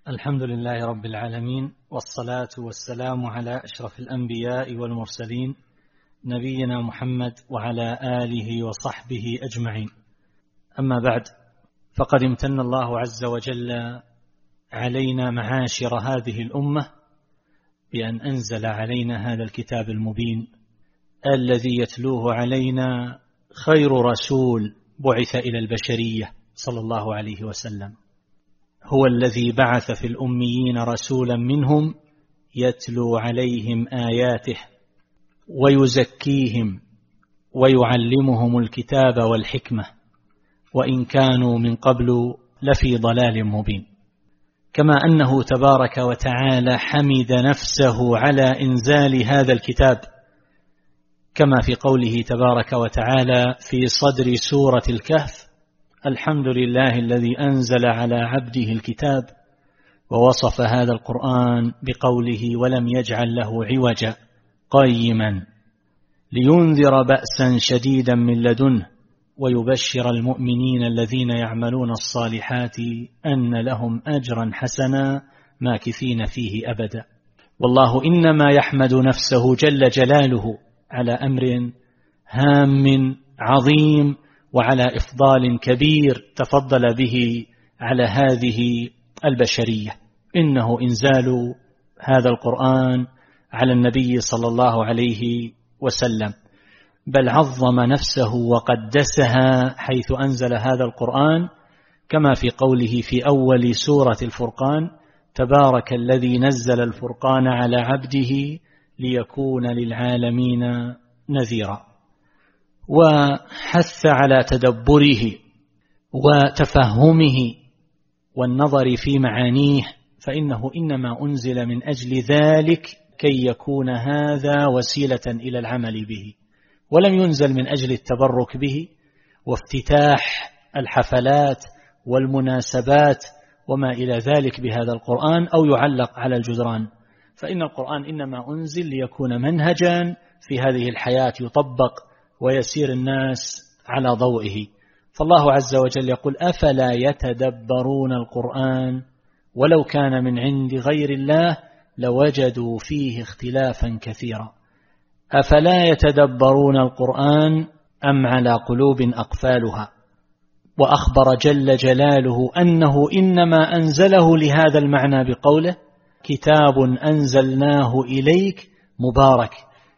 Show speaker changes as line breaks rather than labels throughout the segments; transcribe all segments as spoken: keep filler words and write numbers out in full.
الحمد لله رب العالمين، والصلاة والسلام على أشرف الأنبياء والمرسلين نبينا محمد وعلى آله وصحبه أجمعين. أما بعد، فقد امتن الله عز وجل علينا معاشر هذه الأمة بأن أنزل علينا هذا الكتاب المبين الذي يتلوه علينا خير رسول بعث إلى البشرية صلى الله عليه وسلم. هو الذي بعث في الأميين رسولا منهم يتلو عليهم آياته ويزكيهم ويعلمهم الكتاب والحكمة، وإن كانوا من قبل لفي ضلال مبين. كما أنه تبارك وتعالى حمد نفسه على إنزال هذا الكتاب، كما في قوله تبارك وتعالى في صدر سورة الكهف: الحمد لله الذي أنزل على عبده الكتاب، ووصف هذا القرآن بقوله: ولم يجعل له عوجا قيما لينذر بأسا شديدا من لدنه ويبشر المؤمنين الذين يعملون الصالحات أن لهم أجرا حسنا ماكثين فيه أبدا. والله إنما يحمد نفسه جل جلاله على أمر هام عظيم وعلى إفضال كبير تفضل به على هذه البشرية، إنه إنزال هذا القرآن على النبي صلى الله عليه وسلم، بل عظم نفسه وقدسها حيث أنزل هذا القرآن، كما في قوله في أول سورة الفرقان: تبارك الذي نزل الفرقان على عبده ليكون للعالمين نذيرا. وحث على تدبره وتفهمه والنظر في معانيه، فإنه إنما أنزل من أجل ذلك كي يكون هذا وسيلة إلى العمل به، ولم ينزل من أجل التبرك به وافتتاح الحفلات والمناسبات وما إلى ذلك بهذا القرآن أو يعلق على الجدران. فإن القرآن إنما أنزل ليكون منهجا في هذه الحياة يطبق ويسير الناس على ضوئه. فالله عز وجل يقول: أفلا يتدبرون القرآن ولو كان من عند غير الله لوجدوا فيه اختلافا كثيرا. أفلا يتدبرون القرآن أم على قلوب أقفالها. وأخبر جل جلاله أنه إنما أنزله لهذا المعنى بقوله: كتاب أنزلناه إليك مبارك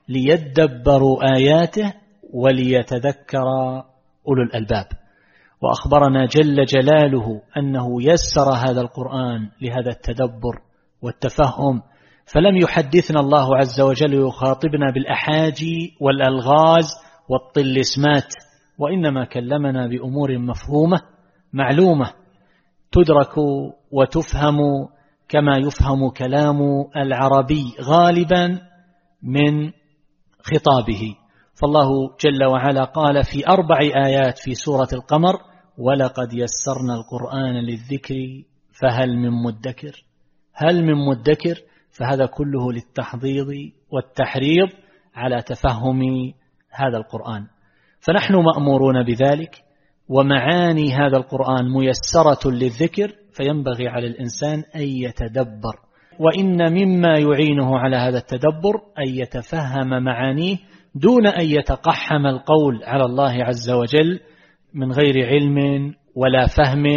ليدبروا آياته وليتذكر أولو الألباب. وأخبرنا جل جلاله أنه يسر هذا القرآن لهذا التدبر والتفهم، فلم يحدثنا الله عز وجل يخاطبنا بالأحاجي والألغاز والطلسمات، وإنما كلمنا بأمور مفهومة معلومة تدرك وتفهم كما يفهم كلام العربي غالبا من خطابه. فالله جل وعلا قال في أربع آيات في سورة القمر: ولقد يسرنا القرآن للذكر فهل من مدكر. هل من مدكر؟ فهذا كله للتحضيض والتحريض على تفهم هذا القرآن، فنحن مأمورون بذلك، ومعاني هذا القرآن ميسرة للذكر، فينبغي على الإنسان أن يتدبر، وإن مما يعينه على هذا التدبر أن يتفهم معانيه دون أن يتقحم القول على الله عز وجل من غير علم ولا فهم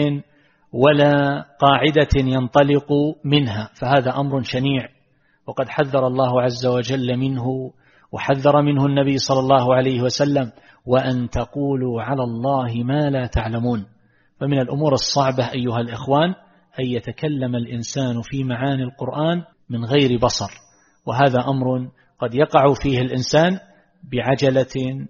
ولا قاعدة ينطلق منها، فهذا أمر شنيع، وقد حذر الله عز وجل منه وحذر منه النبي صلى الله عليه وسلم: وأن تقولوا على الله ما لا تعلمون. فمن الأمور الصعبة أيها الإخوان أن يتكلم الإنسان في معاني القرآن من غير بصر، وهذا أمر قد يقع فيه الإنسان بعجلة،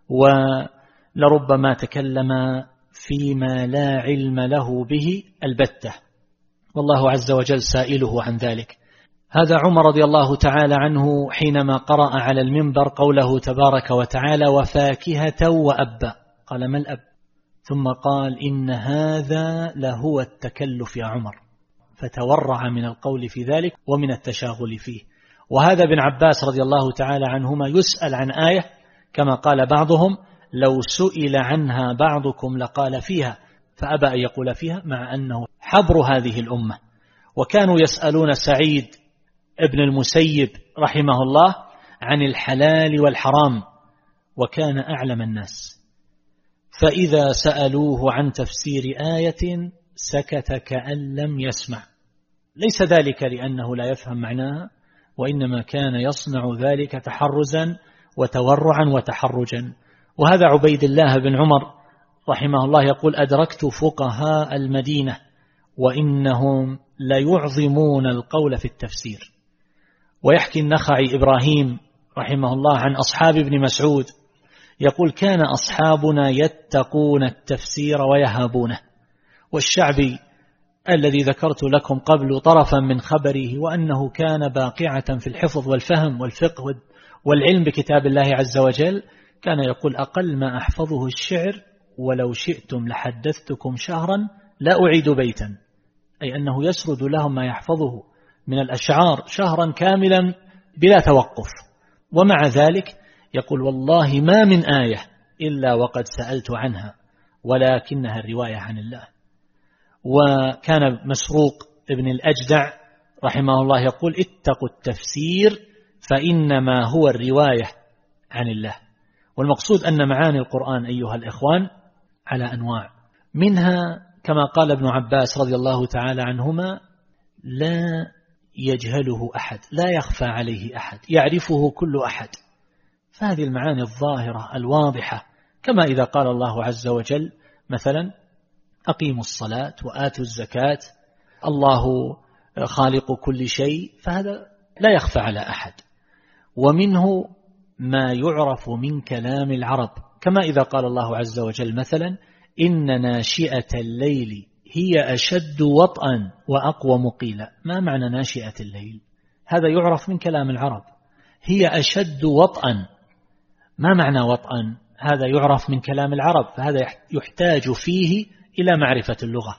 ولربما تكلم فيما لا علم له به البتة، والله عز وجل سائله عن ذلك. هذا عمر رضي الله تعالى عنه حينما قرأ على المنبر قوله تبارك وتعالى: وفاكهة وأبا. قال: ما الأب؟ ثم قال: إن هذا لهو التكلف يا عمر، فتورع من القول في ذلك ومن التشاغل فيه. وهذا ابن عباس رضي الله تعالى عنهما يسأل عن آية كما قال بعضهم: لو سئل عنها بعضكم لقال فيها، فأبى أن يقول فيها، مع أنه حبر هذه الأمة. وكانوا يسألون سعيد ابن المسيب رحمه الله عن الحلال والحرام، وكان أعلم الناس، فإذا سألوه عن تفسير آية سكت كأن لم يسمع، ليس ذلك لأنه لا يفهم معناها، وإنما كان يصنع ذلك تحرزا وتورعا وتحرجا. وهذا عبيد الله بن عمر رحمه الله يقول: أدركت فقهاء المدينة وإنهم ليعظمون القول في التفسير. ويحكي النخعي إبراهيم رحمه الله عن أصحاب ابن مسعود يقول: كان أصحابنا يتقون التفسير ويهابونه. والشعبي الذي ذكرت لكم قبل طرفا من خبره وأنه كان باقعة في الحفظ والفهم والفقه والعلم بكتاب الله عز وجل، كان يقول: أقل ما أحفظه الشعر، ولو شئتم لحدثتكم شهرا لا أعيد بيتا، أي أنه يسرد لهم ما يحفظه من الأشعار شهرا كاملا بلا توقف. ومع ذلك يقول: والله ما من آية إلا وقد سألت عنها، ولكنها الرواية عن الله. وكان مسروق ابن الأجدع رحمه الله يقول: اتقوا التفسير فإنما هو الرواية عن الله. والمقصود أن معاني القرآن أيها الإخوان على أنواع، منها كما قال ابن عباس رضي الله تعالى عنهما: لا يجهله أحد، لا يخفى عليه أحد، يعرفه كل أحد. فهذه المعاني الظاهرة الواضحة، كما إذا قال الله عز وجل مثلا: أقيموا الصلاة وآتوا الزكاة، الله خالق كل شيء، فهذا لا يخفى على أحد. ومنه ما يعرف من كلام العرب، كما إذا قال الله عز وجل مثلا: إن ناشئة الليل هي أشد وطئا وأقوم قيلا. ما معنى ناشئة الليل؟ هذا يعرف من كلام العرب، هي أشد وطئا. ما معنى وطئا؟ هذا يعرف من كلام العرب، فهذا يحتاج فيه إلى معرفة اللغة.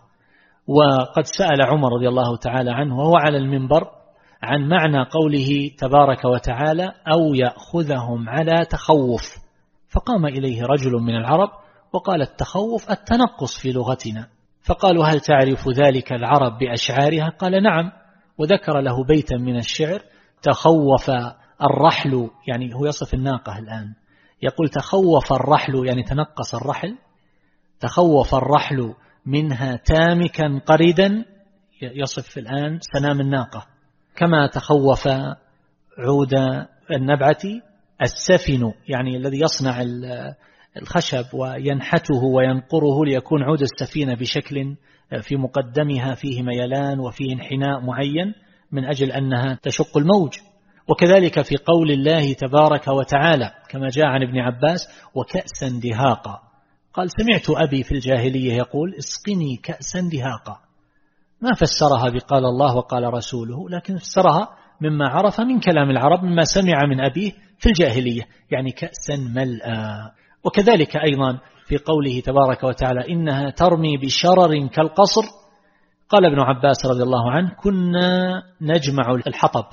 وقد سأل عمر رضي الله تعالى عنه وهو على المنبر عن معنى قوله تبارك وتعالى: أو يأخذهم على تخوف، فقام إليه رجل من العرب وقال: التخوف التنقص في لغتنا. فقالوا: هل تعرف ذلك العرب بأشعارها؟ قال: نعم. وذكر له بيتا من الشعر: تخوف الرحل، يعني هو يصف الناقة الآن، يقول: تخوف الرحل يعني تنقص الرحل، تخوف الرحل منها تامكا قردا، يصف الآن سنام الناقة. كما تخوف عود النبعة السفن، يعني الذي يصنع الخشب وينحته وينقره ليكون عود السفينة بشكل في مقدمها فيه ميلان وفيه انحناء معين من أجل أنها تشق الموج. وكذلك في قول الله تبارك وتعالى كما جاء عن ابن عباس: وكأسا دهاقا. قال: سمعت أبي في الجاهلية يقول: اسقني كأسا دهاقا. ما فسرها بقال الله وقال رسوله، لكن فسرها مما عرف من كلام العرب، مما سمع من أبيه في الجاهلية، يعني كأسا ملأ. وكذلك أيضا في قوله تبارك وتعالى: إنها ترمي بشرر كالقصر. قال ابن عباس رضي الله عنه: كنا نجمع الحطب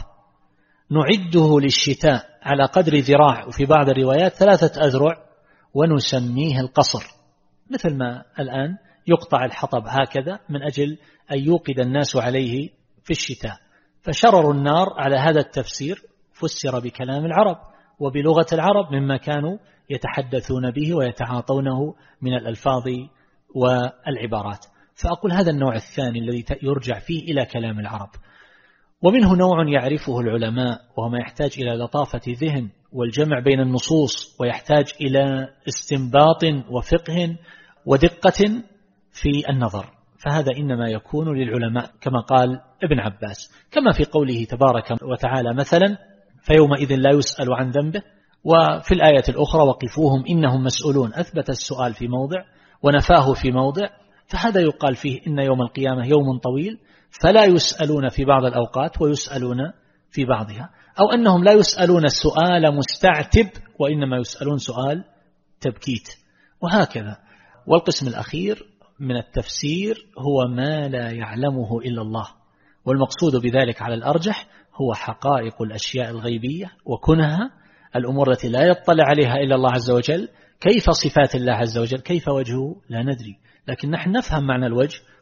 نعده للشتاء على قدر ذراع، وفي بعض الروايات ثلاثة أذرع، ونسميه القصر، مثل ما الآن يقطع الحطب هكذا من أجل أن يوقد الناس عليه في الشتاء. فشرر النار على هذا التفسير فسر بكلام العرب وبلغة العرب مما كانوا يتحدثون به ويتعاطونه من الألفاظ والعبارات. فأقول هذا النوع الثاني الذي يرجع فيه إلى كلام العرب. ومنه نوع يعرفه العلماء، وهو ما يحتاج إلى لطافة ذهن والجمع بين النصوص، ويحتاج إلى استنباط وفقه ودقة في النظر، فهذا إنما يكون للعلماء كما قال ابن عباس. كما في قوله تبارك وتعالى مثلا: فيومئذ لا يسأل عن ذنبه. وفي الآية الأخرى: وقفوهم إنهم مسؤولون، أثبت السؤال في موضع ونفاه في موضع، فهذا يقال فيه إن يوم القيامة يوم طويل، فلا يسألون في بعض الأوقات ويسألون في بعضها، أو أنهم لا يسألون السؤال مستعتب، وإنما يسألون سؤال تبكيت، وهكذا. والقسم الأخير من التفسير هو ما لا يعلمه إلا الله، والمقصود بذلك على الأرجح هو حقائق الأشياء الغيبية وكنها، الأمور التي لا يطلع عليها إلا الله عز وجل. كيف صفات الله عز وجل، كيف وجهه لا ندري، لكن نحن نفهم معنى الوجه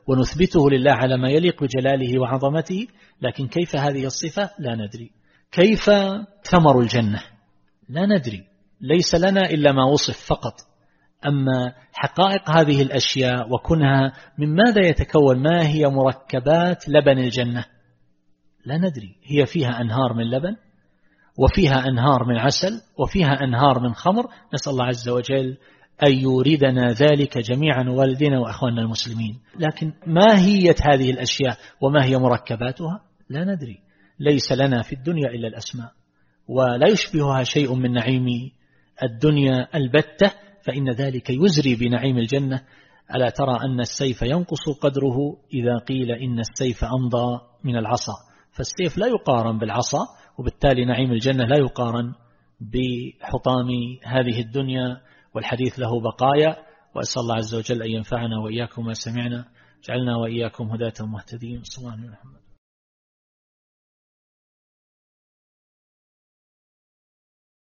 ونثبته لله على ما يليق بجلاله وعظمته، لكن كيف هذه الصفة لا ندري. كيف ثمر الجنة لا ندري، ليس لنا إلا ما وصف فقط. أما حقائق هذه الأشياء وكنها من ماذا يتكون، ما هي مركبات لبن الجنة، لا ندري. هي فيها أنهار من لبن، وفيها أنهار من عسل، وفيها أنهار من خمر. نسأل الله عز وجل أن يوردنا ذلك جميعا، والدينا وأخواننا المسلمين. لكن ماهية هذه الأشياء وما هي مركباتها لا ندري. ليس لنا في الدنيا إلا الأسماء، ولا يشبهها شيء من نعيم الدنيا البتة، فإن ذلك يزري بنعيم الجنة. ألا ترى أن السيف ينقص قدره إذا قيل إن السيف أمضى من العصا؟ فالسيف لا يقارن بالعصا، وبالتالي نعيم الجنة لا يقارن بحطام هذه الدنيا، والحديث له بقايا. وأسأل الله عز وجل أن ينفعنا وإياكم ما سمعنا، جعلنا وإياكم هداة مهتدين. صلى الله عليه وسلم.